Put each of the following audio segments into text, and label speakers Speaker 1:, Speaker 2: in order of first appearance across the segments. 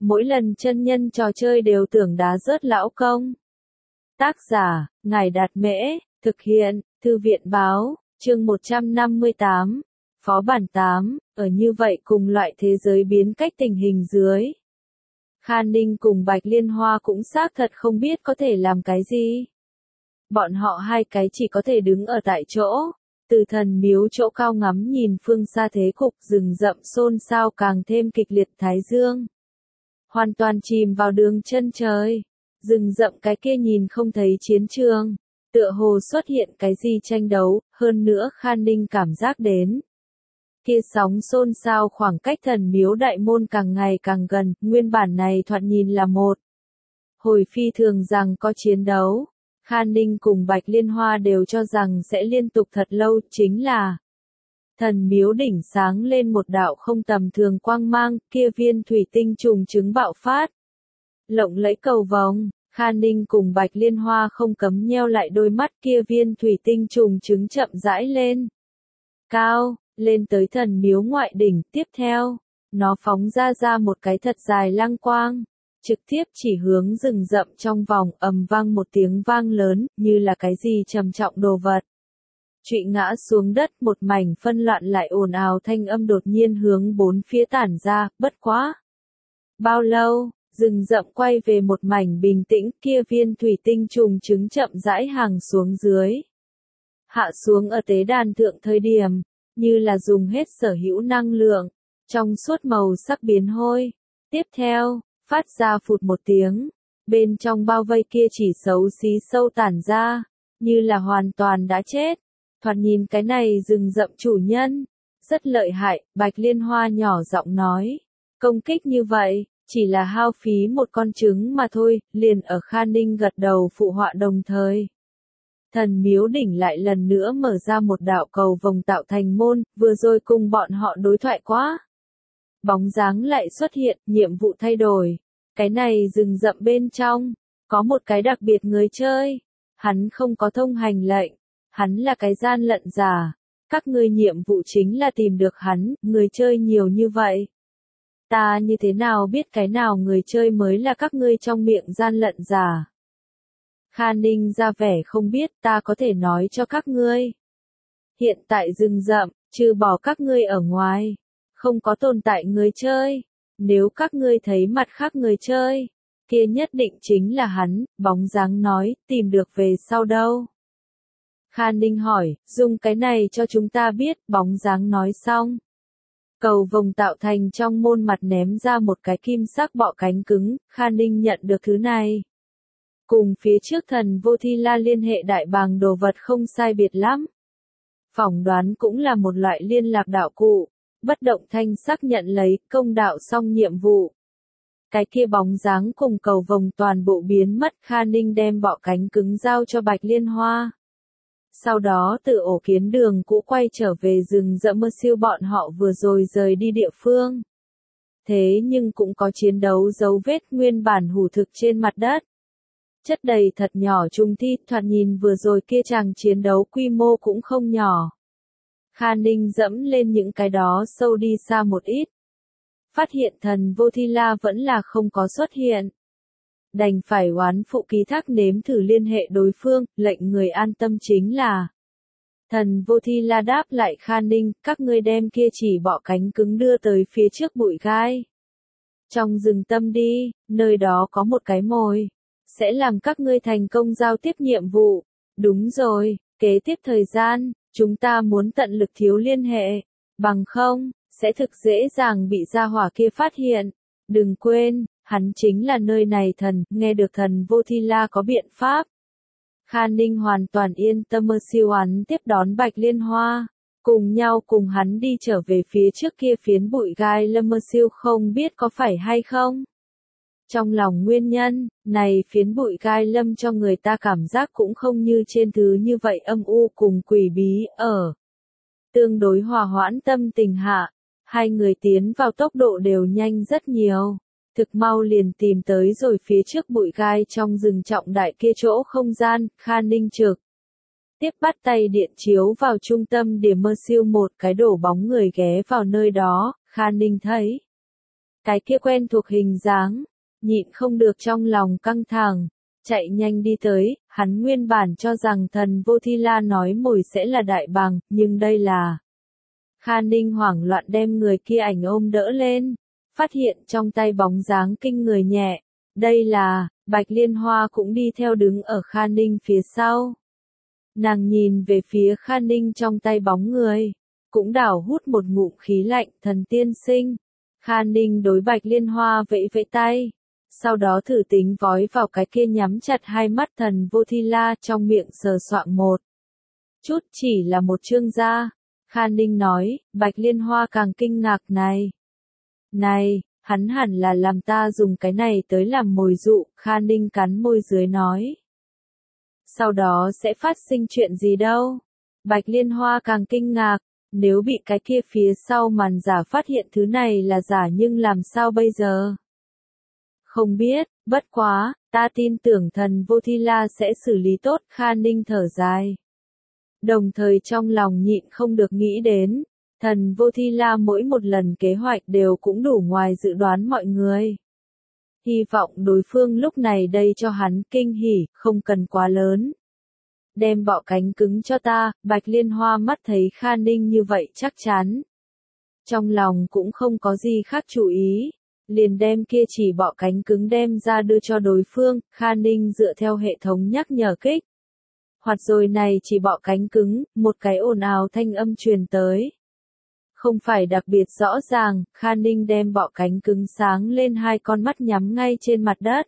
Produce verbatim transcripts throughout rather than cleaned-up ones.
Speaker 1: mỗi lần chân nhân trò chơi đều tưởng đá rớt lão công. Tác giả, Ngài Đạt Mễ, thực hiện, Thư viện Báo, chương một trăm năm mươi tám, Phó bản tám, ở như vậy cùng loại thế giới biến cách tình hình dưới. Kha Ninh cùng Bạch Liên Hoa cũng xác thật không biết có thể làm cái gì. Bọn họ hai cái chỉ có thể đứng ở tại chỗ, từ thần miếu chỗ cao ngắm nhìn phương xa thế cục rừng rậm xôn xao càng thêm kịch liệt thái dương. Hoàn toàn chìm vào đường chân trời, rừng rậm cái kia nhìn không thấy chiến trường, tựa hồ xuất hiện cái gì tranh đấu, hơn nữa Kha Ninh cảm giác đến. Kia sóng xôn xao khoảng cách thần miếu đại môn càng ngày càng gần, nguyên bản này thoạt nhìn là một. Hồi phi thường rằng có chiến đấu, Kha Ninh cùng Bạch Liên Hoa đều cho rằng sẽ liên tục thật lâu, chính là thần miếu đỉnh sáng lên một đạo không tầm thường quang mang, kia viên thủy tinh trùng trứng bạo phát. Lộng lẫy cầu vồng, Kha Ninh cùng Bạch Liên Hoa không cấm nheo lại đôi mắt, kia viên thủy tinh trùng trứng chậm rãi lên. Cao, lên tới thần miếu ngoại đỉnh, tiếp theo, nó phóng ra ra một cái thật dài lăng quang, trực tiếp chỉ hướng rừng rậm trong vòng, ầm vang một tiếng vang lớn, như là cái gì trầm trọng đồ vật. Trụy ngã xuống đất, một mảnh phân loạn lại ồn ào thanh âm đột nhiên hướng bốn phía tản ra, bất quá. Bao lâu, rừng rậm quay về một mảnh bình tĩnh, kia viên thủy tinh trùng trứng chậm rãi hàng xuống dưới. Hạ xuống ở tế đàn thượng thời điểm, như là dùng hết sở hữu năng lượng, trong suốt màu sắc biến hôi. Tiếp theo, phát ra phụt một tiếng, bên trong bao vây kia chỉ xấu xí sâu tản ra, như là hoàn toàn đã chết. Thoạt nhìn cái này rừng rậm chủ nhân, rất lợi hại, Bạch Liên Hoa nhỏ giọng nói. Công kích như vậy, chỉ là hao phí một con trứng mà thôi, liền ở Kha Ninh gật đầu phụ họa đồng thời. Thần miếu đỉnh lại lần nữa mở ra một đạo cầu vồng tạo thành môn, vừa rồi cùng bọn họ đối thoại quá. Bóng dáng lại xuất hiện, nhiệm vụ thay đổi. Cái này rừng rậm bên trong, có một cái đặc biệt người chơi. Hắn không có thông hành lệnh, hắn là cái gian lận giả. Các ngươi nhiệm vụ chính là tìm được hắn, người chơi nhiều như vậy. Ta như thế nào biết cái nào người chơi mới là các ngươi trong miệng gian lận giả? Kha Ninh ra vẻ không biết, ta có thể nói cho các ngươi. Hiện tại rừng rậm, trừ bỏ các ngươi ở ngoài, không có tồn tại người chơi. Nếu các ngươi thấy mặt khác người chơi, kia nhất định chính là hắn, bóng dáng nói, tìm được về sau đâu. Kha Ninh hỏi, dùng cái này cho chúng ta biết, bóng dáng nói xong. Cầu vồng tạo thành trong môn mặt ném ra một cái kim sắc bọ cánh cứng, Kha Ninh nhận được thứ này. Cùng phía trước thần Vô Thi La liên hệ đại bàng đồ vật không sai biệt lắm. Phỏng đoán cũng là một loại liên lạc đạo cụ, bất động thanh sắc nhận lấy, công đạo xong nhiệm vụ. Cái kia bóng dáng cùng cầu vồng toàn bộ biến mất, Kha Ninh đem bọ cánh cứng giao cho Bạch Liên Hoa. Sau đó từ ổ kiến đường cũ quay trở về rừng rậm mơ siêu bọn họ vừa rồi rời đi địa phương. Thế nhưng cũng có chiến đấu dấu vết nguyên bản hủ thực trên mặt đất. Chất đầy thật nhỏ trung thi, thoạt nhìn vừa rồi kia chàng chiến đấu quy mô cũng không nhỏ. Kha Ninh dẫm lên những cái đó sâu đi xa một ít. Phát hiện thần Vô Thi La vẫn là không có xuất hiện. Đành phải oán phụ ký thác nếm thử liên hệ đối phương, lệnh người an tâm chính là. Thần Vô Thi La đáp lại Kha Ninh, các ngươi đem kia chỉ bọ cánh cứng đưa tới phía trước bụi gai. Trong rừng tâm đi, nơi đó có một cái mồi. Sẽ làm các ngươi thành công giao tiếp nhiệm vụ. Đúng rồi, kế tiếp thời gian, chúng ta muốn tận lực thiếu liên hệ. Bằng không, sẽ thực dễ dàng bị gia hỏa kia phát hiện. Đừng quên, hắn chính là nơi này thần, nghe được thần Vô Thi La có biện pháp. Kha Ninh hoàn toàn yên tâm mơ siêu hắn tiếp đón Bạch Liên Hoa. Cùng nhau cùng hắn đi trở về phía trước kia phiến bụi gai lâm mơ siêu không biết có phải hay không. Trong lòng nguyên nhân, này phiến bụi gai lâm cho người ta cảm giác cũng không như trên thứ như vậy âm u cùng quỷ bí ở. Tương đối hòa hoãn tâm tình hạ, hai người tiến vào tốc độ đều nhanh rất nhiều. Thực mau liền tìm tới rồi phía trước bụi gai trong rừng trọng đại kia chỗ không gian, Kha Ninh trực. Tiếp bắt tay điện chiếu vào trung tâm điểm mơ siêu một cái đổ bóng người ghé vào nơi đó, Kha Ninh thấy. cái kia quen thuộc hình dáng, nhịn không được trong lòng căng thẳng, chạy nhanh đi tới, hắn nguyên bản cho rằng thần vô thi la nói mồi sẽ là đại bàng, nhưng đây là... Kha Ninh hoảng loạn đem người kia ảnh ôm đỡ lên, phát hiện trong tay bóng dáng kinh người nhẹ, đây là, Bạch Liên Hoa cũng đi theo đứng ở Kha Ninh phía sau. Nàng nhìn về phía Kha Ninh trong tay bóng người, cũng đảo hút một ngụm khí lạnh, thần tiên sinh. Kha Ninh đối Bạch Liên Hoa vẫy vẫy tay, sau đó thử tính vói vào cái kia nhắm chặt hai mắt thần vô thi la trong miệng sờ soạng một chút, chỉ là một chương da. Kha Ninh nói, Bạch Liên Hoa càng kinh ngạc này. Này, hắn hẳn là làm ta dùng cái này tới làm mồi dụ, Kha Ninh cắn môi dưới nói. Sau đó sẽ phát sinh chuyện gì đâu? Bạch Liên Hoa càng kinh ngạc, nếu bị cái kia phía sau màn giả phát hiện thứ này là giả nhưng làm sao bây giờ? Không biết, bất quá, ta tin tưởng thần vô thi la sẽ xử lý tốt, Kha Ninh thở dài. Đồng thời trong lòng nhịn không được nghĩ đến, thần vô thi la mỗi một lần kế hoạch đều cũng đủ ngoài dự đoán mọi người. Hy vọng đối phương lúc này đây cho hắn kinh hỉ, không cần quá lớn. Đem bọ cánh cứng cho ta, Bạch Liên Hoa mắt thấy Kha Ninh như vậy chắc chắn. Trong lòng cũng không có gì khác chú ý, liền đem kia chỉ bọ cánh cứng đem ra đưa cho đối phương, Kha Ninh dựa theo hệ thống nhắc nhở kích. Hoạt rồi này chỉ bọ cánh cứng, một cái ồn ào thanh âm truyền tới. Không phải đặc biệt rõ ràng, Kha Ninh đem bọ cánh cứng sáng lên hai con mắt nhắm ngay trên mặt đất.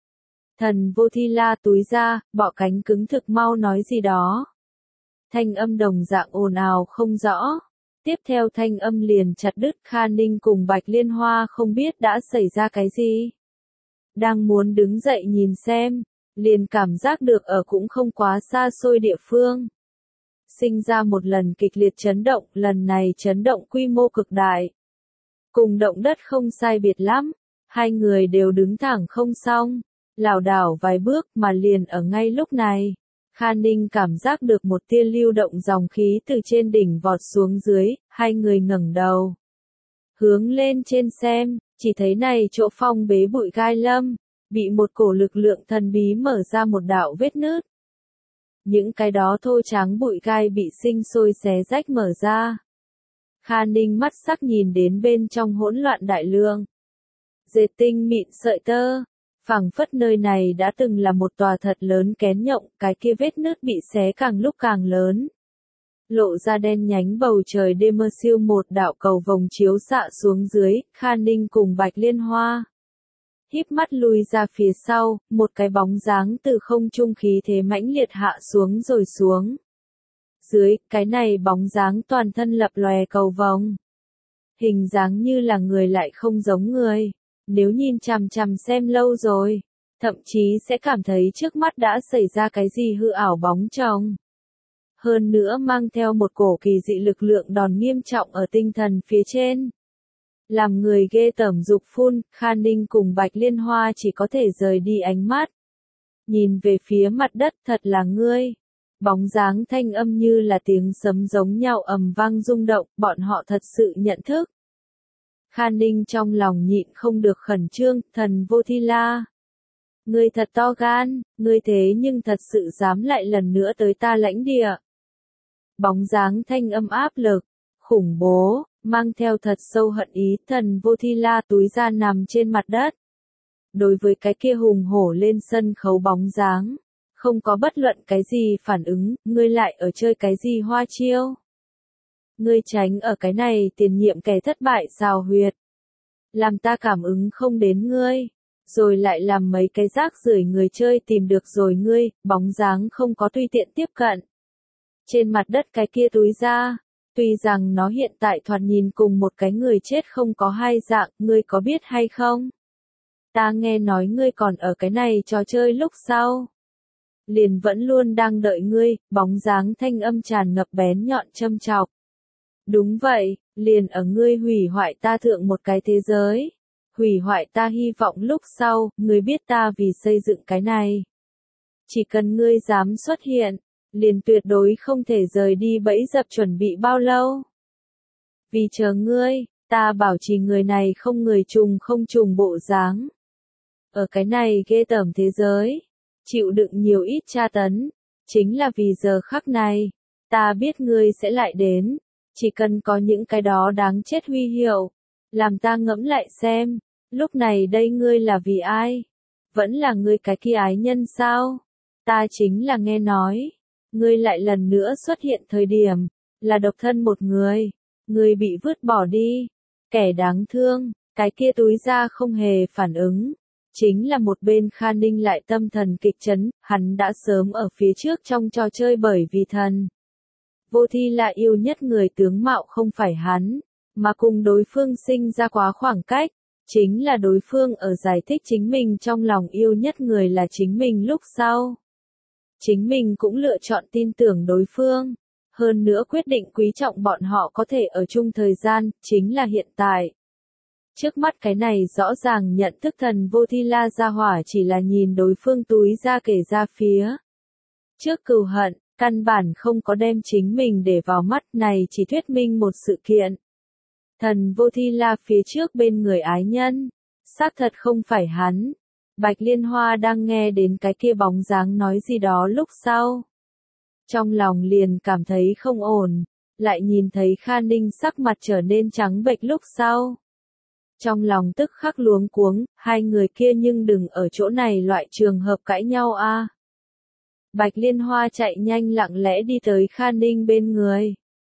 Speaker 1: Thần vô thi la túi ra, bọ cánh cứng thực mau nói gì đó. Thanh âm đồng dạng ồn ào không rõ. Tiếp theo thanh âm liền chặt đứt, Kha Ninh cùng Bạch Liên Hoa không biết đã xảy ra cái gì. Đang muốn đứng dậy nhìn xem, liền cảm giác được ở cũng không quá xa xôi địa phương. Sinh ra một lần kịch liệt chấn động, lần này chấn động quy mô cực đại. Cùng động đất không sai biệt lắm, hai người đều đứng thẳng không xong, lảo đảo vài bước mà liền ở ngay lúc này. Kha Ninh cảm giác được một tia lưu động dòng khí từ trên đỉnh vọt xuống dưới, hai người ngẩng đầu. Hướng lên trên xem, chỉ thấy này chỗ phong bế bụi gai lâm, bị một cổ lực lượng thần bí mở ra một đạo vết nứt. Những cái đó thô trắng bụi gai bị sinh sôi xé rách mở ra. Kha Ninh mắt sắc nhìn đến bên trong hỗn loạn đại lượng. Dệt tinh mịn sợi tơ. Phảng phất nơi này đã từng là một tòa thật lớn kén nhộng, cái kia vết nứt bị xé càng lúc càng lớn. Lộ ra đen nhánh bầu trời đêm mơ siêu một đạo cầu vồng chiếu xạ xuống dưới, Kha Ninh cùng Bạch Liên Hoa. Híp mắt lùi ra phía sau, một cái bóng dáng từ không trung khí thế mãnh liệt hạ xuống rồi xuống. Dưới, cái này bóng dáng toàn thân lập lòe cầu vồng. Hình dáng như là người lại không giống người. Nếu nhìn chằm chằm xem lâu rồi, thậm chí sẽ cảm thấy trước mắt đã xảy ra cái gì hư ảo bóng chồng. Hơn nữa mang theo một cổ kỳ dị lực lượng đòn nghiêm trọng ở tinh thần phía trên. Làm người ghê tởm dục phun, Kha Ninh cùng Bạch Liên Hoa chỉ có thể rời đi ánh mắt. Nhìn về phía mặt đất, thật là ngươi. Bóng dáng thanh âm như là tiếng sấm giống nhau ầm vang rung động, bọn họ thật sự nhận thức. Kha Ninh trong lòng nhịn không được khẩn trương, thần vô thi la. Ngươi thật to gan, ngươi thế nhưng thật sự dám lại lần nữa tới ta lãnh địa. Bóng dáng thanh âm áp lực, khủng bố, mang theo thật sâu hận ý, thần vô thi la túi ra nằm trên mặt đất. Đối với cái kia hùng hổ lên sân khấu bóng dáng, không có bất luận cái gì phản ứng, ngươi lại ở chơi cái gì hoa chiêu. Ngươi tránh ở cái này tiền nhiệm kẻ thất bại xào huyệt. Làm ta cảm ứng không đến ngươi. Rồi lại làm mấy cái rác rưởi người chơi tìm được rồi ngươi, bóng dáng không có tùy tiện tiếp cận. Trên mặt đất cái kia túi ra, tuy rằng nó hiện tại thoạt nhìn cùng một cái người chết không có hai dạng, ngươi có biết hay không? Ta nghe nói ngươi còn ở cái này trò chơi lúc sau. Liền vẫn luôn đang đợi ngươi, bóng dáng thanh âm tràn ngập bén nhọn châm chọc. Đúng vậy, liền ở ngươi hủy hoại ta thượng một cái thế giới. Hủy hoại ta hy vọng lúc sau, ngươi biết ta vì xây dựng cái này. Chỉ cần ngươi dám xuất hiện, liền tuyệt đối không thể rời đi bẫy dập chuẩn bị bao lâu. Vì chờ ngươi, Ta bảo trì người này không người trùng không trùng bộ dáng. Ở cái này ghê tởm thế giới, chịu đựng nhiều ít tra tấn, chính là vì giờ khắc này, ta biết ngươi sẽ lại đến, chỉ cần có những cái đó đáng chết huy hiệu, làm ta ngẫm lại xem, lúc này đây ngươi là vì ai? Vẫn là ngươi cái kia ái nhân sao? Ta chính là nghe nói, ngươi lại lần nữa xuất hiện thời điểm, là độc thân một người, ngươi bị vứt bỏ đi, kẻ đáng thương, cái kia túi ra không hề phản ứng. Chính là một bên Kha Ninh lại tâm thần kịch chấn, hắn đã sớm ở phía trước trong trò chơi bởi vì thần. Vô Thi là yêu nhất người tướng mạo không phải hắn, mà cùng đối phương sinh ra quá khoảng cách, chính là đối phương ở giải thích chính mình trong lòng yêu nhất người là chính mình lúc sau. Chính mình cũng lựa chọn tin tưởng đối phương, hơn nữa quyết định quý trọng bọn họ có thể ở chung thời gian, chính là hiện tại. Trước mắt cái này rõ ràng nhận thức thần Vô Thi La ra hỏa chỉ là nhìn đối phương túi ra kể ra phía. Trước cừu hận, căn bản không có đem chính mình để vào mắt này chỉ thuyết minh một sự kiện. Thần Vô Thi La phía trước bên người ái nhân, xác thật không phải hắn. Bạch Liên Hoa đang nghe đến cái kia bóng dáng nói gì đó lúc sau. Trong lòng liền cảm thấy không ổn, lại nhìn thấy Kha Ninh sắc mặt trở nên trắng bệch lúc sau. Trong lòng tức khắc luống cuống, hai người kia nhưng đừng ở chỗ này loại trường hợp cãi nhau a. Bạch Liên Hoa chạy nhanh lặng lẽ đi tới Kha Ninh bên người.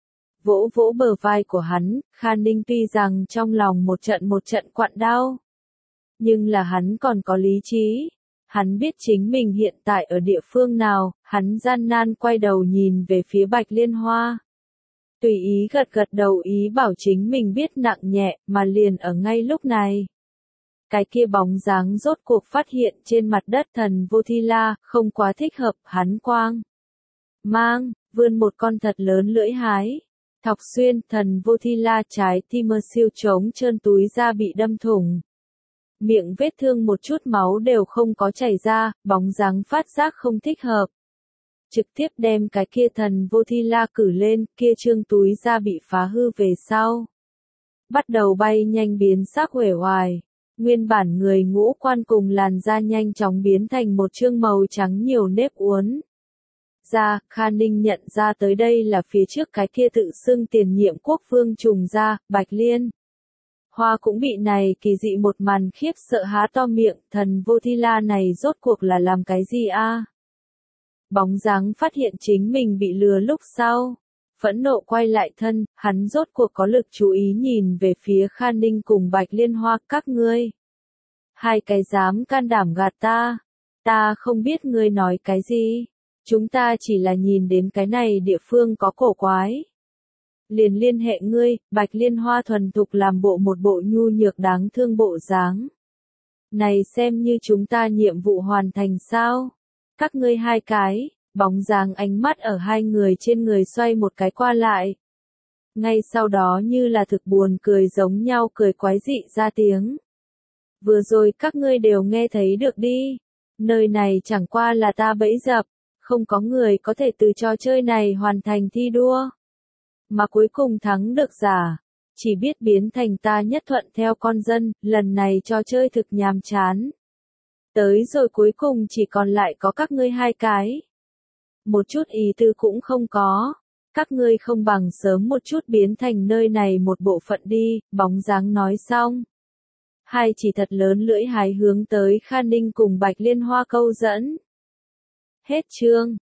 Speaker 1: Vỗ vỗ bờ vai của hắn, Kha Ninh tuy rằng trong lòng một trận một trận quặn đau. Nhưng là hắn còn có lý trí. Hắn biết chính mình hiện tại ở địa phương nào, hắn gian nan quay đầu nhìn về phía Bạch Liên Hoa. Tùy ý gật gật đầu ý bảo chính mình biết nặng nhẹ, mà liền ở ngay lúc này. Cái kia bóng dáng rốt cuộc phát hiện trên mặt đất thần Vô Thi La, không quá thích hợp, hắn quang. Mang, vươn một con thật lớn lưỡi hái. Thọc xuyên, thần Vô Thi La trái tim mơ siêu trống trơn túi ra bị đâm thủng. Miệng vết thương một chút máu đều không có chảy ra, bóng dáng phát giác không thích hợp. Trực tiếp đem cái kia thần Vô Thi La cử lên, kia trương túi ra bị phá hư về sau. Bắt đầu bay nhanh biến sắc uể oải. Nguyên bản người ngũ quan cùng làn da nhanh chóng biến thành một trương màu trắng nhiều nếp uốn. Ra, Kha Ninh nhận ra tới đây là phía trước cái kia tự xưng tiền nhiệm quốc vương trùng ra, Bạch Liên. Hoa cũng bị này kỳ dị một màn khiếp sợ há to miệng, thần Vô Thi La này rốt cuộc là làm cái gì a? Bóng dáng phát hiện chính mình bị lừa lúc sau. Phẫn nộ quay lại thân, hắn rốt cuộc có lực chú ý nhìn về phía Kha Ninh cùng Bạch Liên Hoa, các ngươi. Hai cái dám can đảm gạt ta. Ta không biết ngươi nói cái gì. Chúng ta chỉ là nhìn đến cái này địa phương có cổ quái. Liền liên hệ ngươi, Bạch Liên Hoa thuần thục làm bộ một bộ nhu nhược đáng thương bộ dáng. Này xem như chúng ta nhiệm vụ hoàn thành sao? Các ngươi hai cái, bóng dáng ánh mắt ở hai người trên người xoay một cái qua lại. Ngay sau đó như là thực buồn cười giống nhau cười quái dị ra tiếng. Vừa rồi các ngươi đều nghe thấy được đi. Nơi này chẳng qua là ta bẫy dập, không có người có thể từ trò chơi này hoàn thành thi đua. Mà cuối cùng thắng được giả, chỉ biết biến thành ta nhất thuận theo con dân, lần này trò chơi thực nhàm chán. Tới rồi cuối cùng chỉ còn lại có các ngươi hai cái. Một chút ý tư cũng không có. Các ngươi không bằng sớm một chút biến thành nơi này một bộ phận đi, bóng dáng nói xong. Hai chỉ thật lớn lưỡi hái hướng tới Kha Ninh cùng Bạch Liên Hoa câu dẫn. Hết chương.